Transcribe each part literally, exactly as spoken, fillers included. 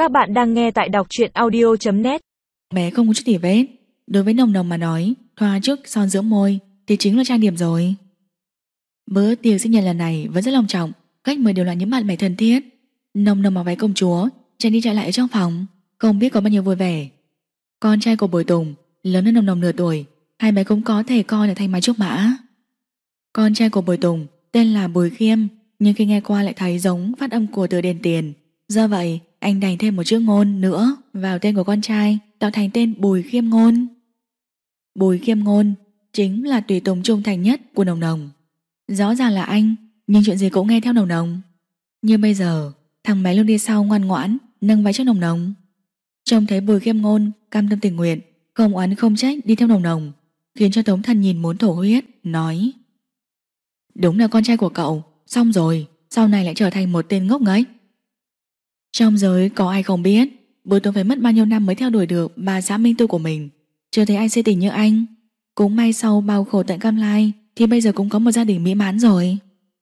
Các bạn đang nghe tại đọc truyện audio chấm net. Bé không có chút tỉ vết. Đối với Nồng Nồng mà nói, thoa chút son giữa môi thì chính là trang điểm rồi. Bữa tiệc sinh nhật lần này vẫn rất long trọng, khách mời đều là những bạn bè thân thiết. Nồng Nồng mặc váy công chúa, chạy đi chạy lại ở trong phòng, không biết có bao nhiêu vui vẻ. Con trai của Bùi Tùng lớn hơn Nồng Nồng nửa tuổi, hai bé cũng có thể coi là thanh mai trúc mã. Con trai của Bùi Tùng tên là Bùi Khiêm, nhưng khi nghe qua lại thấy giống phát âm của từ Đền Tiền, do vậy anh đành thêm một chữ Ngôn nữa vào tên của con trai, tạo thành tên Bùi Khiêm Ngôn. Bùi Khiêm Ngôn chính là tùy tùng trung thành nhất của Nồng Nồng. Rõ ràng là anh, nhưng chuyện gì cũng nghe theo Nồng Nồng. Như bây giờ, thằng bé luôn đi sau ngoan ngoãn, nâng váy cho Nồng Nồng. Trông thấy Bùi Khiêm Ngôn cam tâm tình nguyện, không oán không trách đi theo Nồng Nồng, khiến cho Tống Thần nhìn muốn thổ huyết, nói: đúng là con trai của cậu, xong rồi, sau này lại trở thành một tên ngốc nghếch. Trong giới có ai không biết, Bùi Tùng phải mất bao nhiêu năm mới theo đuổi được bà xã Minh Tư của mình, chưa thấy ai si tình như anh. Cũng may sau bao khổ tận cam lai thì bây giờ cũng có một gia đình mỹ mãn rồi.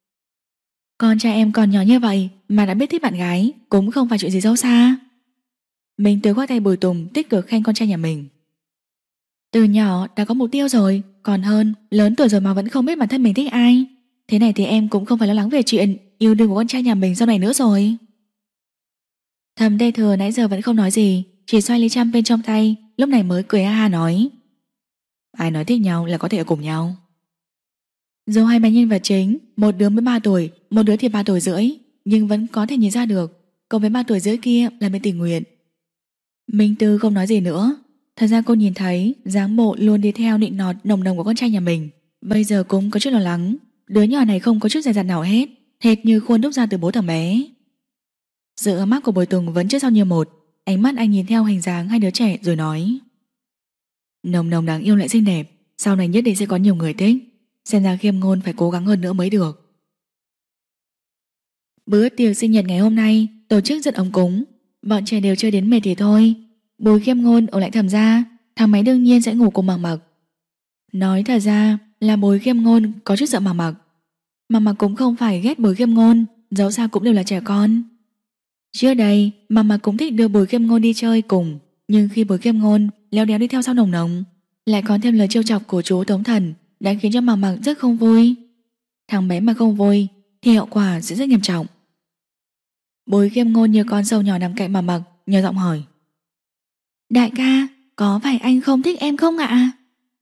Con trai em còn nhỏ như vậy mà đã biết thích bạn gái, cũng không phải chuyện gì xấu xa. Minh Tư khoác tay Bùi Tùng tích cực khen con trai nhà mình. Từ nhỏ đã có mục tiêu rồi, còn hơn lớn tuổi rồi mà vẫn không biết bản thân mình thích ai. Thế này thì em cũng không phải lo lắng về chuyện yêu đương của con trai nhà mình sau này nữa rồi. Thầm Tê Thừa nãy giờ vẫn không nói gì, chỉ xoay ly trăm bên trong tay, lúc này mới cười ha ha nói: ai nói thích nhau là có thể ở cùng nhau. Dù hai bé nhân vật chính, một đứa mới ba tuổi, một đứa thì ba tuổi rưỡi, nhưng vẫn có thể nhìn ra được cậu với ba tuổi rưỡi kia là bên tình nguyện. Minh Tư không nói gì nữa. Thật ra cô nhìn thấy dáng bộ luôn đi theo nịnh nọt Nồng Nồng của con trai nhà mình, bây giờ cũng có chút lo lắng. Đứa nhỏ này không có chút dè dặt nào hết, hệt như khuôn đúc ra từ bố thằng bé. Sự ấm áp của Bùi Tùng vẫn trước sau như một. Ánh mắt anh nhìn theo hình dáng hai đứa trẻ rồi nói: Nồng Nồng đáng yêu lại xinh đẹp, sau này nhất định sẽ có nhiều người thích. Xem ra Khiêm Ngôn phải cố gắng hơn nữa mới được. Bữa tiệc sinh nhật ngày hôm nay tổ chức rất ấm cúng, bọn trẻ đều chơi đến mệt thì thôi. Bùi Khiêm Ngôn ở lại Thẩm gia, thằng máy đương nhiên sẽ ngủ cùng Mặc Mặc. Nói thật ra là Bùi Khiêm Ngôn có chút sợ Mặc Mặc. Mặc Mặc cũng không phải ghét Bùi Khiêm Ngôn, dẫu sao cũng đều là trẻ con. Trước đây Mặc Mặc cũng thích đưa Bùi Khiêm Ngôn đi chơi cùng, nhưng khi Bùi Khiêm Ngôn léo đéo đi theo sau Nồng Nồng, lại có thêm lời trêu chọc của chú Tống Thần, đã khiến cho Mặc Mặc rất không vui. Thằng bé mà không vui thì hậu quả sẽ rất nghiêm trọng. Bùi Khiêm Ngôn như con sâu nhỏ nằm cạnh Mặc Mặc, nhỏ giọng hỏi: đại ca, có phải anh không thích em không ạ?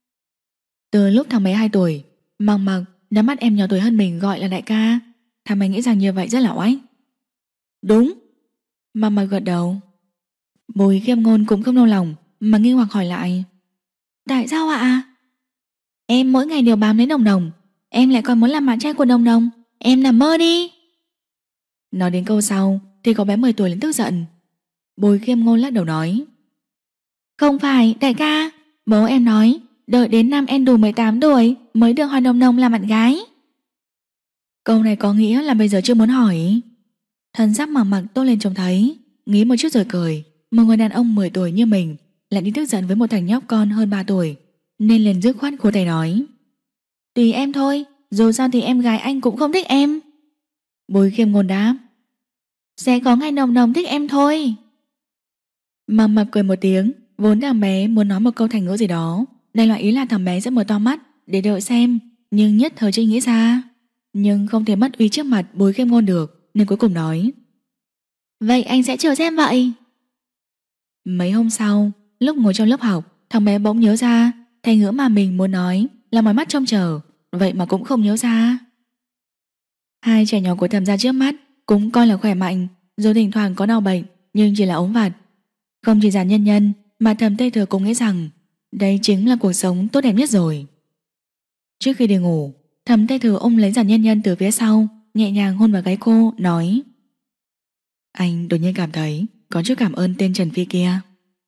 Từ lúc thằng bé hai tuổi, Mặc Mặc đã bắt em nhỏ tuổi hơn mình gọi là đại ca. Thằng bé nghĩ rằng như vậy rất là oách. Đúng. Mặc Mặc gật đầu. Bùi Khiêm Ngôn cũng không nô lòng mà nghi hoặc hỏi lại: tại sao ạ? Em mỗi ngày đều bám lấy Nồng Nồng, em lại còn muốn làm bạn trai của Nồng Nồng, em nằm mơ đi. Nói đến câu sau thì có bé mười tuổi lên tức giận. Bùi Khiêm Ngôn lắc đầu nói: không phải đại ca, bố em nói đợi đến năm em đủ mười tám tuổi mới được hỏi Nồng Nồng làm bạn gái. Câu này có nghĩa là bây giờ chưa muốn hỏi. Thần sắc Mặc Mặc tốt lên trông thấy, nghĩ một chút rồi cười. Một người đàn ông mười tuổi như mình lại đi tức giận với một thằng nhóc con hơn ba tuổi, nên liền dứt khoát khô tay nói: tùy em thôi, dù sao thì em gái anh cũng không thích em. Bùi Khiêm Ngôn đáp: sẽ có ngày Nồng Nồng thích em thôi. Mặc Mặc cười một tiếng, vốn thằng bé muốn nói một câu thành ngữ gì đó, đại loại ý là thằng bé sẽ mở to mắt để đợi xem, nhưng nhất thời chưa nghĩ ra. Nhưng không thể mất uy trước mặt Bùi Khiêm Ngôn được, nên cuối cùng nói: vậy anh sẽ chờ xem vậy. Mấy hôm sau, lúc ngồi trong lớp học, thằng bé bỗng nhớ ra thành ngữ mà mình muốn nói là mỏi mắt trông chờ, vậy mà cũng không nhớ ra. Hai trẻ nhỏ của Thẩm gia trước mắt cũng coi là khỏe mạnh, dù thỉnh thoảng có đau bệnh nhưng chỉ là ốm vặt. Không chỉ Giản Nhân Nhân mà Thẩm Tê Thừa cũng nghĩ rằng đây chính là cuộc sống tốt đẹp nhất rồi. Trước khi đi ngủ, Thẩm Tê Thừa ôm lấy Giản Nhân Nhân từ phía sau, nhẹ nhàng hôn vào gáy cô, nói: anh đột nhiên cảm thấy có chút cảm ơn tên Trần Phi kia.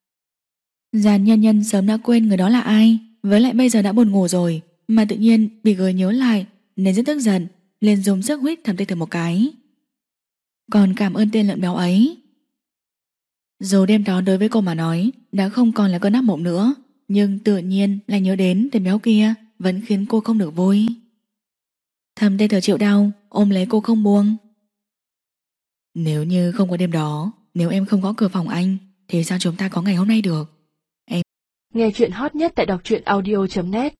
Giản Nhân Nhân sớm đã quên người đó là ai, với lại bây giờ đã buồn ngủ rồi mà tự nhiên bị gợi nhớ lại nên rất tức giận, liền dùng sức huýt Thẩm Tê Thừa một cái. Còn cảm ơn tên lợn béo ấy. Dù đêm đó đối với cô mà nói đã không còn là cơn ác mộng nữa, nhưng tự nhiên lại nhớ đến tên béo kia vẫn khiến cô không được vui. Thẩm Tê Thừa chịu đau ôm lấy cô không buông. Nếu như không có đêm đó, Nếu em không gõ cửa phòng anh thì sao chúng ta có ngày hôm nay được? Nghe chuyện hot nhất tại đọc truyện audio chấm net.